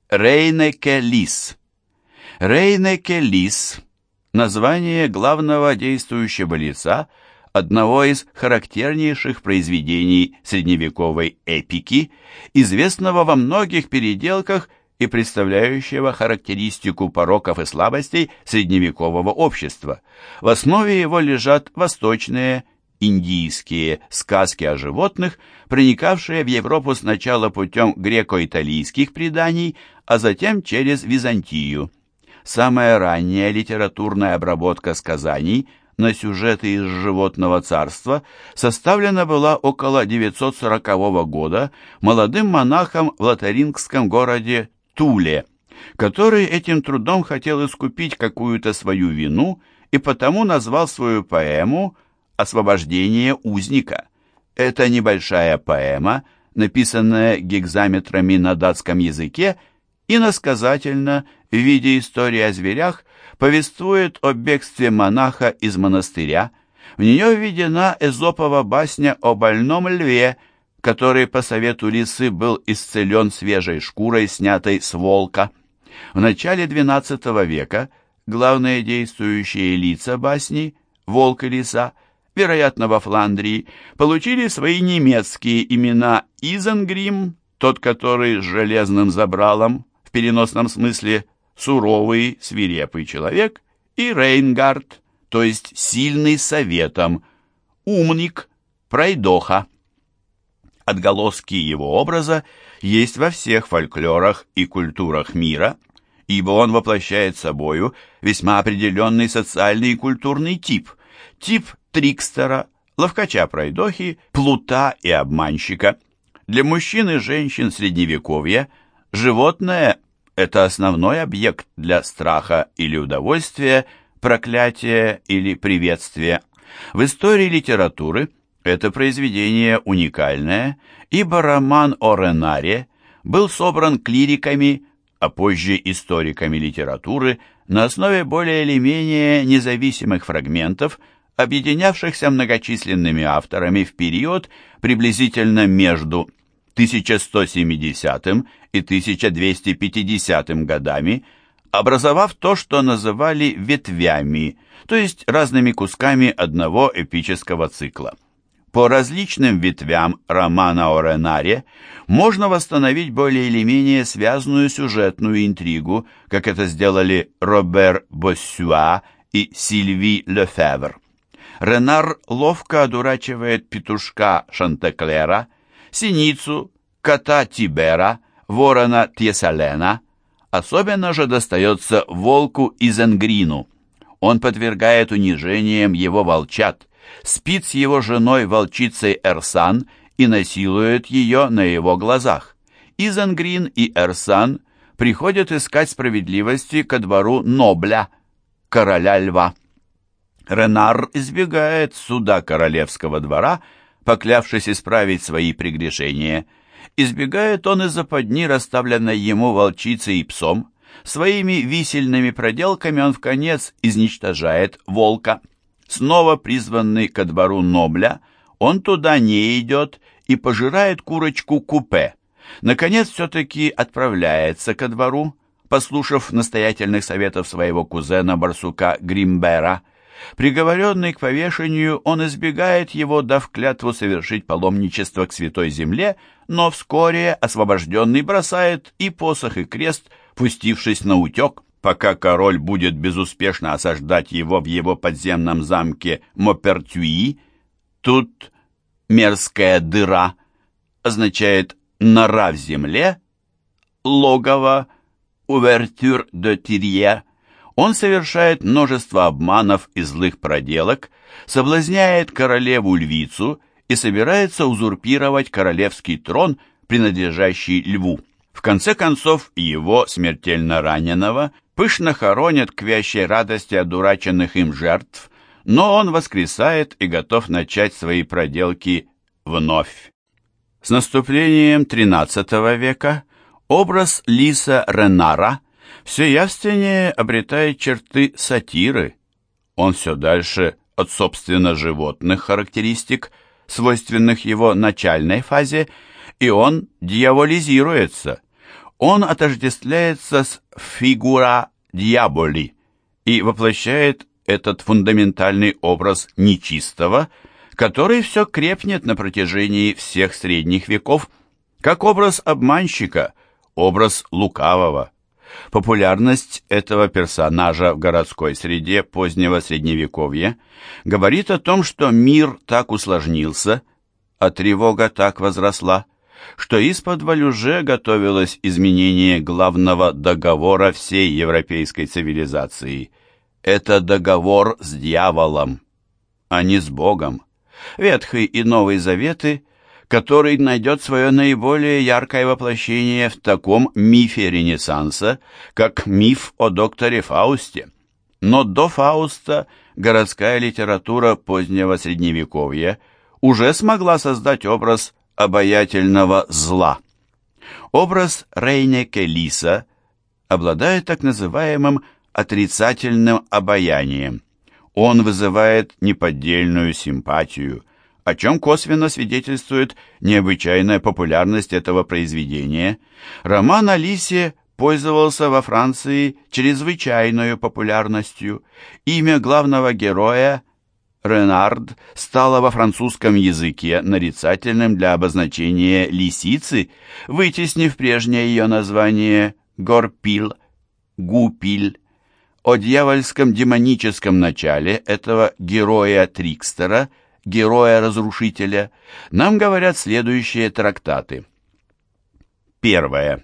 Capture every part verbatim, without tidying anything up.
Рейнеке Лис. Рейнеке Лис – название главного действующего лица одного из характернейших произведений средневековой эпики, известного во многих переделках и представляющего характеристику пороков и слабостей средневекового общества. В основе его лежат восточные, индийские сказки о животных, проникавшие в Европу сначала путем греко-италийских преданий, а затем через Византию. Самая ранняя литературная обработка сказаний на сюжеты из животного царства составлена была около девятьсот сорокового года молодым монахом в лотарингском городе Туле, который этим трудом хотел искупить какую-то свою вину и потому назвал свою поэму «Освобождение узника». Это небольшая поэма, написанная гекзаметрами на датском языке, иносказательно в виде истории о зверях, повествует о бегстве монаха из монастыря. В нее введена эзопова басня о больном льве, который по совету лисы был исцелен свежей шкурой, снятой с волка. В начале двенадцатого века главные действующие лица басни, волк и лиса, вероятно, во Фландрии, получили свои немецкие имена Изенгрим, тот, который с железным забралом, в переносном смысле суровый, свирепый человек, и Рейнгард, то есть сильный советом, умник, пройдоха. Отголоски его образа есть во всех фольклорах и культурах мира, ибо он воплощает собою весьма определенный социальный и культурный тип, тип трикстера, ловкача-пройдохи, плута и обманщика. Для мужчин и женщин Средневековья животное – это основной объект для страха или удовольствия, проклятия или приветствия. В истории литературы это произведение уникальное, ибо роман о Ренаре был собран клириками, а позже историками литературы на основе более или менее независимых фрагментов, объединявшихся многочисленными авторами в период приблизительно между тысяча сто семидесятым и тысяча двести пятидесятым годами, образовав то, что называли ветвями, то есть разными кусками одного эпического цикла. По различным ветвям романа о Ренаре можно восстановить более или менее связанную сюжетную интригу, как это сделали Робер Боссюа и Сильви Лефевр. Ренар ловко одурачивает петушка Шантеклера, синицу, кота Тибера, ворона Тьесалена. Особенно же достается волку Изенгрину. Он подвергает унижениям его волчат, спит с его женой волчицей Эрсан и насилует ее на его глазах. Изенгрин и Эрсан приходят искать справедливости ко двору Нобля, короля льва. Ренар избегает суда королевского двора, поклявшись исправить свои прегрешения. Избегает он из западни, расставленной ему волчицей и псом. Своими висельными проделками он вконец изничтожает волка. Снова призванный ко двору Нобля, он туда не идет и пожирает курочку Купе. Наконец, все-таки отправляется ко двору, послушав настоятельных советов своего кузена-барсука Гримбера. Приговоренный к повешению, он избегает его, дав клятву совершить паломничество к Святой Земле, но вскоре освобожденный бросает и посох, и крест, пустившись на утек, пока король будет безуспешно осаждать его в его подземном замке Мопертюи. Тут мерзкая дыра означает «нора в земле», логово, «увертюр де тирье». Он совершает множество обманов и злых проделок, соблазняет королеву-львицу и собирается узурпировать королевский трон, принадлежащий льву. В конце концов, его, смертельно раненого, пышно хоронят к вящей радости одураченных им жертв, но он воскресает и готов начать свои проделки вновь. С наступлением тринадцатого века образ лиса Ренара все явственнее обретает черты сатиры. Он все дальше от собственно животных характеристик, свойственных его начальной фазе, и он дьяволизируется. Он отождествляется с фигура дьяволи и воплощает этот фундаментальный образ нечистого, который все крепнет на протяжении всех средних веков, как образ обманщика, образ лукавого. Популярность этого персонажа в городской среде позднего Средневековья говорит о том, что мир так усложнился, а тревога так возросла, что исподволь уже готовилось изменение главного договора всей европейской цивилизации. Это договор с дьяволом, а не с Богом. Ветхий и Новый Заветы, который найдет свое наиболее яркое воплощение в таком мифе Ренессанса, как миф о докторе Фаусте. Но до Фауста городская литература позднего Средневековья уже смогла создать образ обаятельного зла. Образ Рейнеке Лиса обладает так называемым отрицательным обаянием. Он вызывает неподдельную симпатию, о чем косвенно свидетельствует необычайная популярность этого произведения. Роман о Лисе пользовался во Франции чрезвычайной популярностью. Имя главного героя Ренард стало во французском языке нарицательным для обозначения лисицы, вытеснив прежнее ее название Горпиль, Гупиль. О дьявольском демоническом начале этого героя-трикстера, героя-разрушителя, нам говорят следующие трактаты. Первое.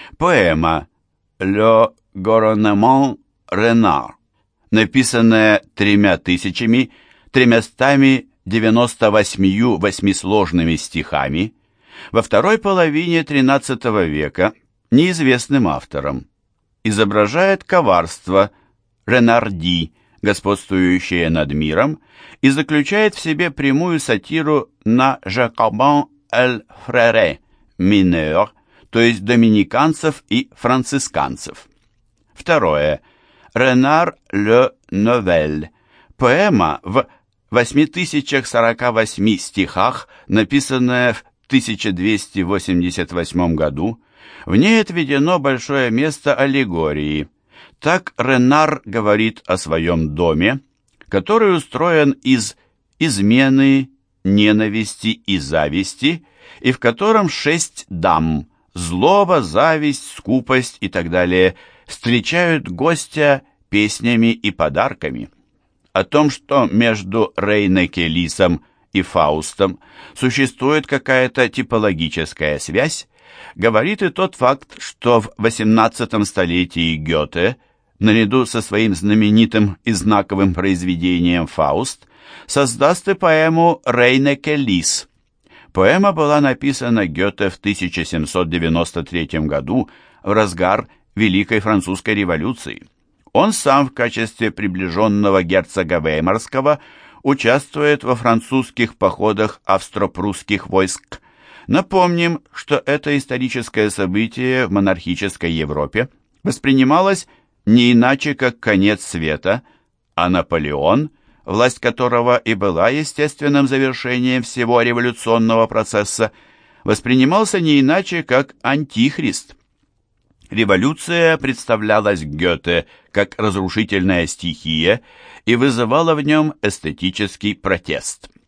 Поэма «Le Gouvernement Renard», написанная тремя тысячами тремястами девяносто восьмию восьмисложными стихами, во второй половине тринадцатого века неизвестным автором, изображает коварство Ренарди, господствующее над миром, и заключает в себе прямую сатиру на Жакобин эль Фрере, минeur, то есть доминиканцев и францисканцев. Второе. Ренар ле Новель, поэма в восемь тысяч сорок восемь стихах, написанная в тысяча двести восемьдесят восьмом году. В ней отведено большое место аллегории. Так Ренар говорит о своем доме, который устроен из измены, ненависти и зависти, и в котором шесть дам – злоба, зависть, скупость и так далее – встречают гостя песнями и подарками. О том, что между Рейнеке Лисом и Фаустом существует какая-то типологическая связь, говорит и тот факт, что в восемнадцатом столетии Гёте, наряду со своим знаменитым и знаковым произведением «Фауст», создаст и поэму «Рейнеке Лис». Поэма была написана Гёте в тысяча семьсот девяносто третьем году в разгар Великой Французской революции. Он сам в качестве приближенного герцога Веймарского участвует во французских походах австро-прусских войск. Напомним, что это историческое событие в монархической Европе воспринималось не иначе, как конец света, а Наполеон, власть которого и была естественным завершением всего революционного процесса, воспринимался не иначе, как антихрист. Революция представлялась Гёте как разрушительная стихия и вызывала в нем эстетический протест.